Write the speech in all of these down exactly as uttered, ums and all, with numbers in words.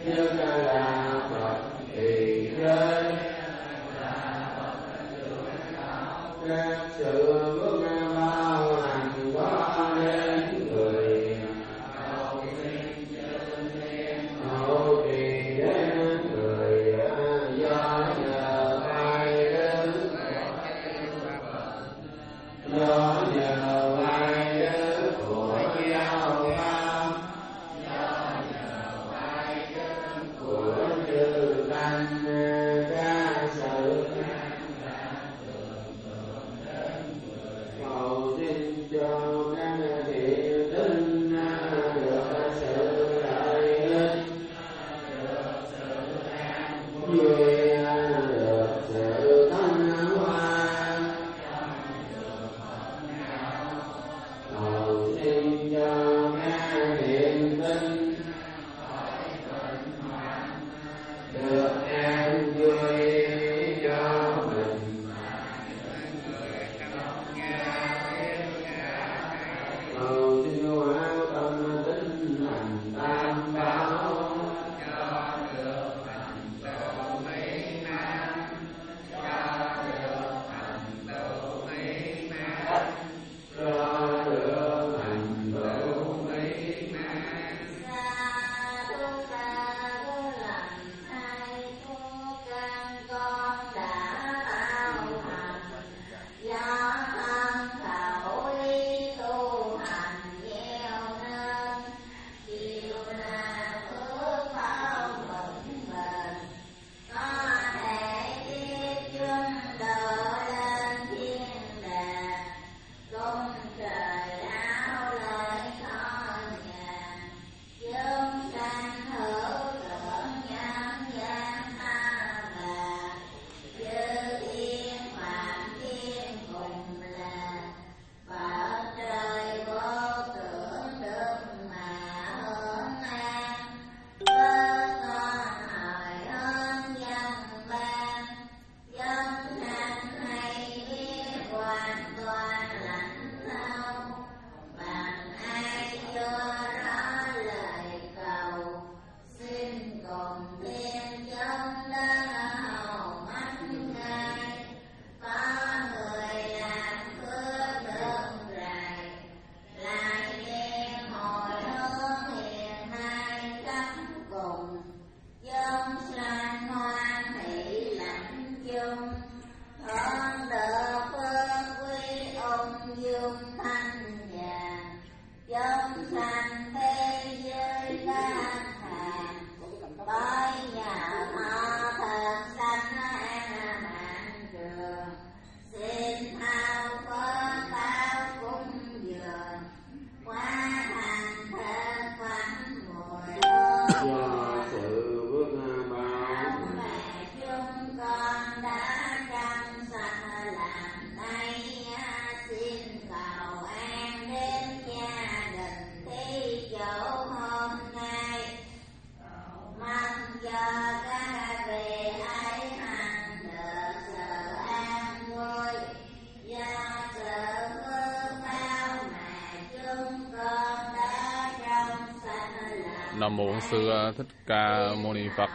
Nam mô Sư Thích Ca Mâu Ni Phật.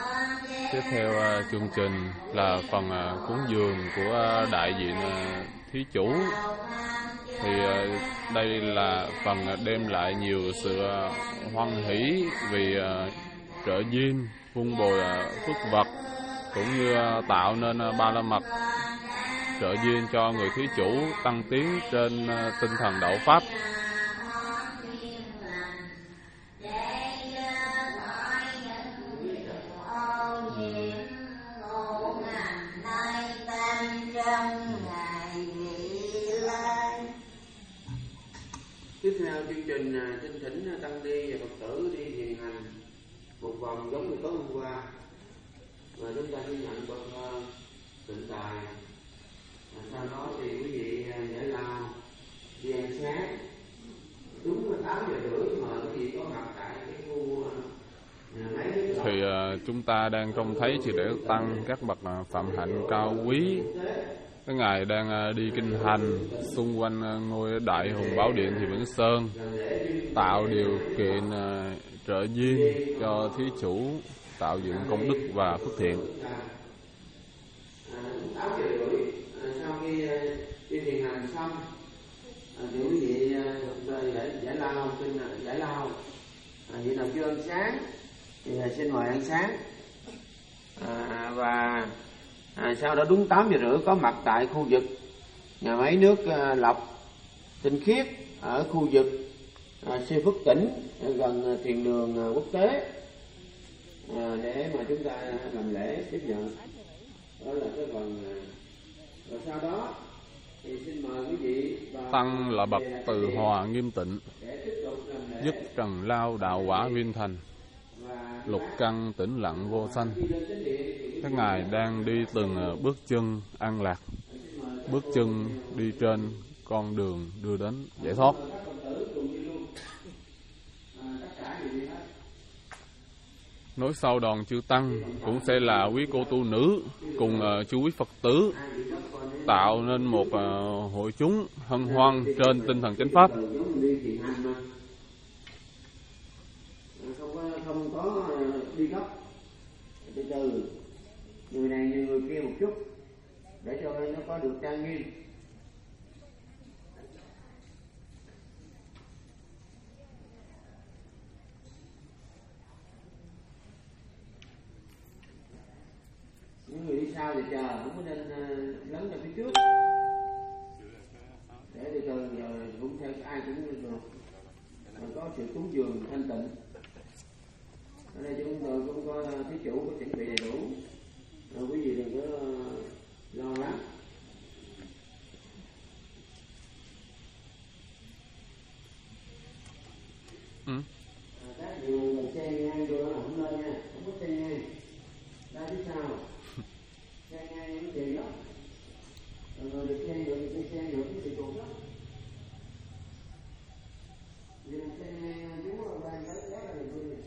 Tiếp theo chương trình là phần cúng dường của đại diện thí chủ. Thì đây là phần đem lại nhiều sự hoan hỷ vì trợ duyên, vun bồi phước vật, cũng như tạo nên ba la mật trợ duyên cho người thí chủ tăng tiến trên tinh thần đạo pháp. Tiếp theo chương trình xin thỉnh tăng ni và Phật tử đi thiền hành một vòng giống như tối hôm qua, và chúng ta ghi nhận bậc tịnh tài. Sau đó thì quý vị giải lao đi ăn sáng đúng tám giờ rưỡi, mà quý vị có mặt tại cái khu thì uh, chúng ta đang trông thấy chỉ để tăng các bậc phạm hạnh cao quý. Cái ngày đang uh, đi kinh hành xung quanh uh, ngôi Đại Hùng Bảo Điện Thiền Vĩnh Sơn, tạo điều kiện uh, trợ duyên cho thí chủ tạo dựng công đức và phước thiện. Tám giờ rưỡi sau khi đi thiền hành xong thì quý vị giải, giải lao xin giải lao vị nào chưa ăn sáng thì xin mời ăn sáng. À, và à, sau đó đúng tám giờ rưỡi có mặt tại khu vực nhà máy nước à, lọc tinh khiết ở khu vực à, Siêu Phước Tỉnh gần thiền đường à, quốc tế à, để mà chúng ta làm lễ tiếp nhận. Đó là cái phần à, rồi sau đó thì xin mời quý vị vào Tăng là bậc từ hòa nghiêm tịnh, dứt trần lao đạo quả viên thành, lục căn tĩnh lặng vô sanh. Các ngài đang đi từng bước chân an lạc, bước chân đi trên con đường đưa đến giải thoát. Nối sau đoàn chư tăng cũng sẽ là quý cô tu nữ cùng uh, chú quý Phật tử tạo nên một uh, hội chúng hân hoan trên tinh thần chánh pháp. Không có, không có đi gấp, từ từ người này như người kia một chút để cho nó có được trang nghiêm. Những người đi sau thì chờ, không có nên uh, lấn ra phía trước để từ từ rồi cũng theo ai cũng được có sự cúng dường thanh tịnh. Ở đây chúng tôi cũng có thí chủ có chuẩn bị đầy đủ, rồi quý vị đừng có lo lắng. Ừ. Các người xe ngang vô là không lên nha, không có xe ngang. Ra phía sau, xe ngang nó kỳ lắm. Rồi được xe được được xe được cái sự cột lắm. Vì là xe ngang chú ở đây cái đó là được rồi.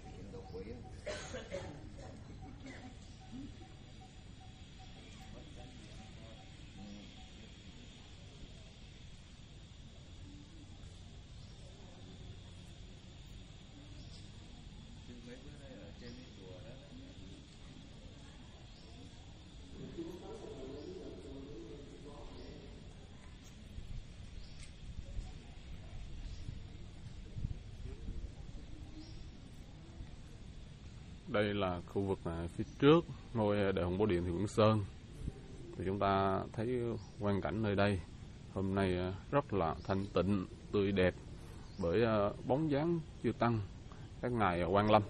Đây là khu vực phía trước ngôi Đại Hùng Bảo Điện Thiền Quảng Sơn. Thì chúng ta thấy quang cảnh nơi đây hôm nay rất là thanh tịnh, tươi đẹp bởi bóng dáng chư tăng các ngài Quan Lâm.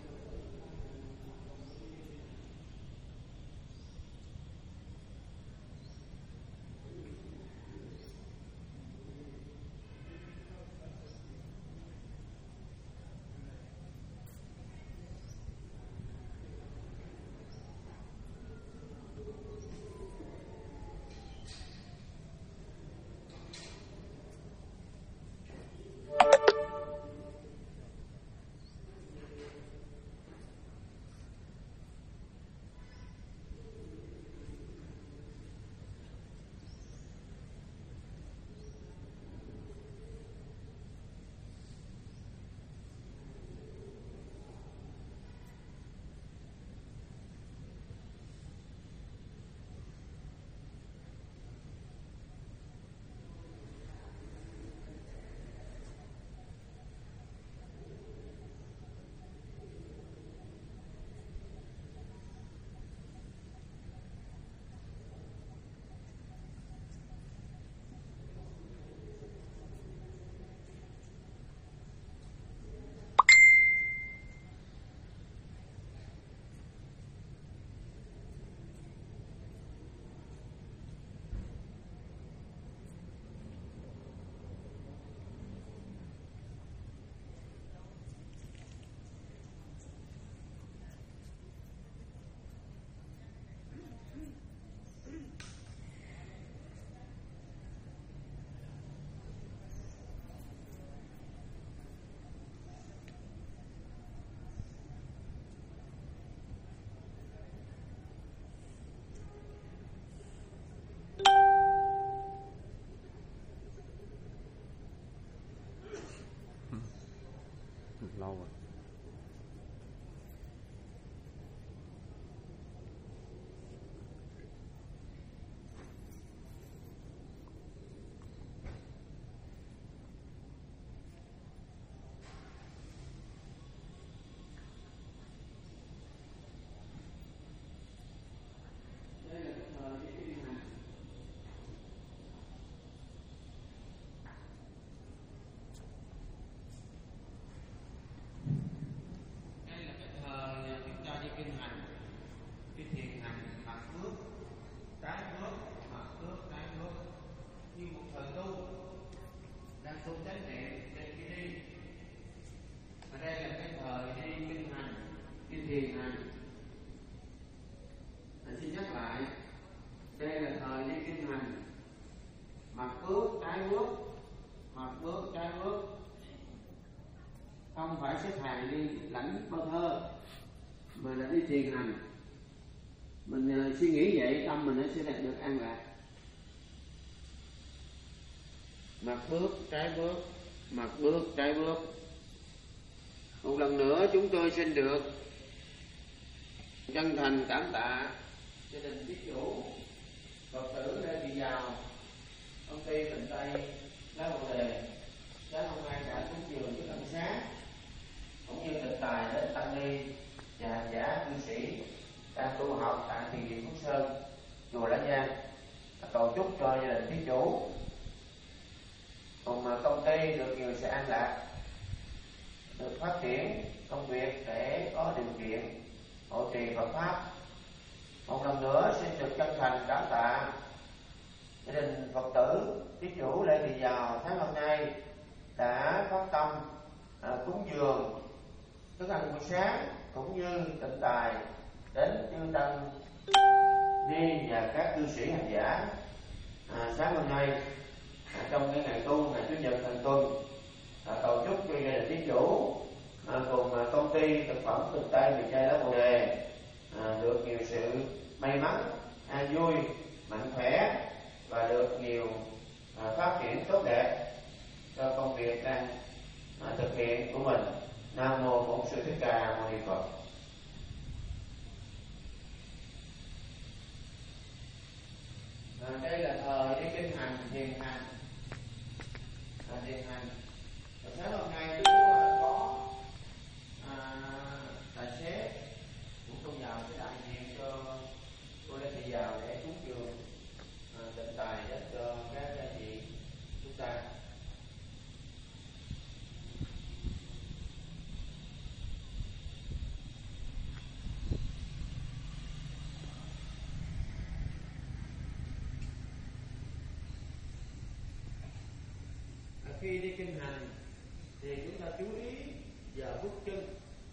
Lâu rồi. không phải xếp hàng đi lãnh bao thơ, mà là đi thiền hành. Mình uh, suy nghĩ vậy, tâm mình nó sẽ đạt được an lạc. Mặt bước trái bước, mặt bước trái bước. Một lần nữa chúng tôi xin được chân thành cảm tạ gia đình thí chủ, Phật tử Lê Thị Giàu, công ty Tịnh Tây Lá Bồ Đề sáng hôm nay đã cúng dường với ân xá cũng như tịnh tài đến tăng ni và hành giả cư sĩ đang tu học tại thiền viện Phước Sơn, chùa Lá Giang. Cầu chúc cho gia đình thí chủ cùng công ty được nhiều sự an lạc, được phát triển công việc để có điều kiện hộ trì Phật pháp. Một lần nữa xin được chân thành cảm tạ gia đình Phật tử thí chủ Lê Thị Giàu tháng hôm nay đã phát tâm à, cúng dường thức ăn buổi sáng cũng như tịnh tài đến chư tăng ni và các cư sĩ hành giả à, sáng hôm nay à, trong cái ngày tu ngày chủ nhật hàng tuần. À, cầu chúc cho gia đình thí chủ à, cùng à, công ty thực phẩm Tịnh Tây Miền Tây Lá Bồ Đề à, được nhiều sự may mắn, an vui, mạnh khỏe và được nhiều à, phát triển tốt đẹp cho công việc đang à, thực hiện của mình. Nam mô Bổn Sư Thích Ca Mâu Ni Phật. À, đây là thời đi kinh hành thiền hành. À, thiền hành. Và sáng hôm nay chúng ta có à, tài xế cũng không vào cái đại diện cho cô Lê Thị Giàu để cúng dường à, tịnh tài đến cho các anh chị chúng ta. Khi đi kinh hành thì chúng ta chú ý giờ bước chân.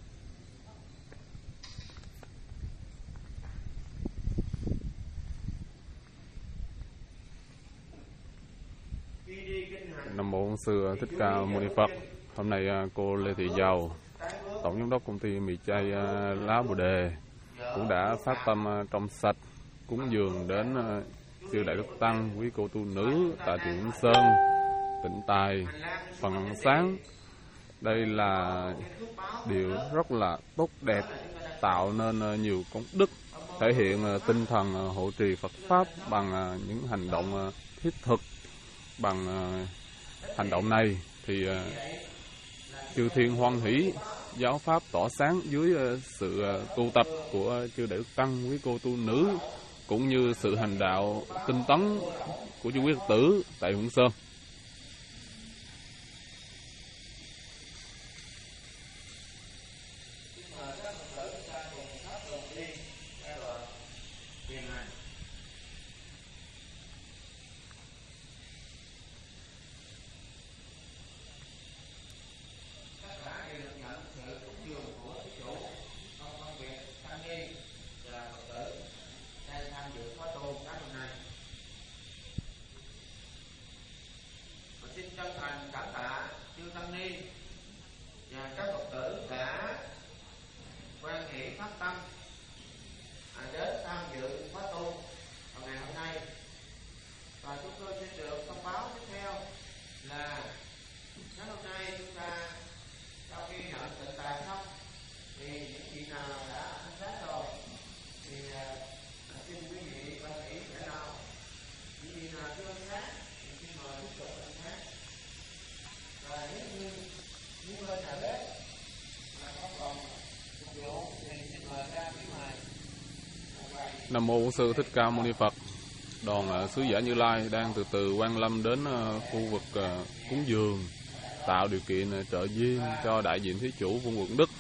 Khi đi kinh hành, Nam mô Bổn Sư Thích Ca Mâu Ni Phật. Hôm nay cô Lê Thị Giàu, tổng giám đốc công ty mì chay Lá Bồ Đề cũng đã phát tâm trong sạch cúng dường đến chư đại đức tăng, quý cô tu nữ tại thiền Vĩnh Sơn, tịnh tài, phần sáng. Đây là điều rất là tốt đẹp, tạo nên nhiều công đức, thể hiện tinh thần hộ trì Phật pháp bằng những hành động thiết thực. Bằng hành động này thì chư thiên hoan hỷ, giáo pháp tỏa sáng dưới sự tu tập của chư đại đức tăng, quý cô tu nữ, cũng như sự hành đạo tinh tấn của chư quý Phật tử tại Vĩnh Sơn. Nam mô Bổn Sư Thích Ca Mâu Ni Phật. Đoàn sứ giả Như Lai đang từ từ quan lâm đến khu vực cúng dường, tạo điều kiện trợ duyên cho đại diện thí chủ Vương Quận Đức.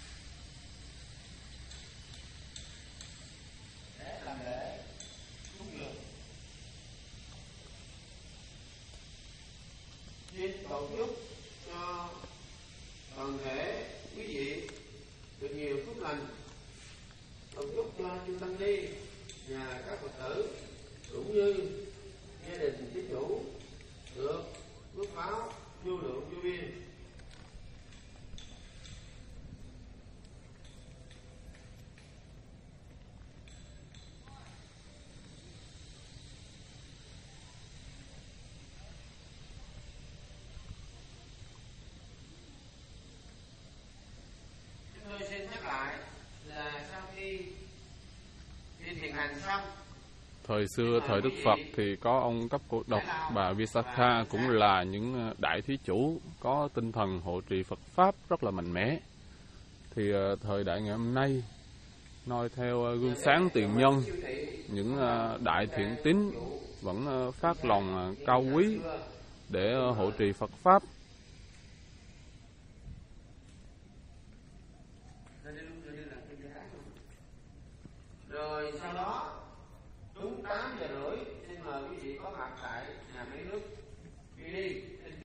Để làm lễ cúng hành xong. Thời xưa, thời Đức Phật thì có ông Cấp Cổ Độc, bà Visakha cũng là những đại thí chủ có tinh thần hộ trì Phật Pháp rất là mạnh mẽ. Thì thời đại ngày hôm nay, noi theo gương sáng tiền nhân, những đại thiện tín vẫn phát lòng cao quý để hộ trì Phật Pháp. Rồi sau đó đúng tám giờ rưỡi xin mời quý vị có mặt tại nhà máy nước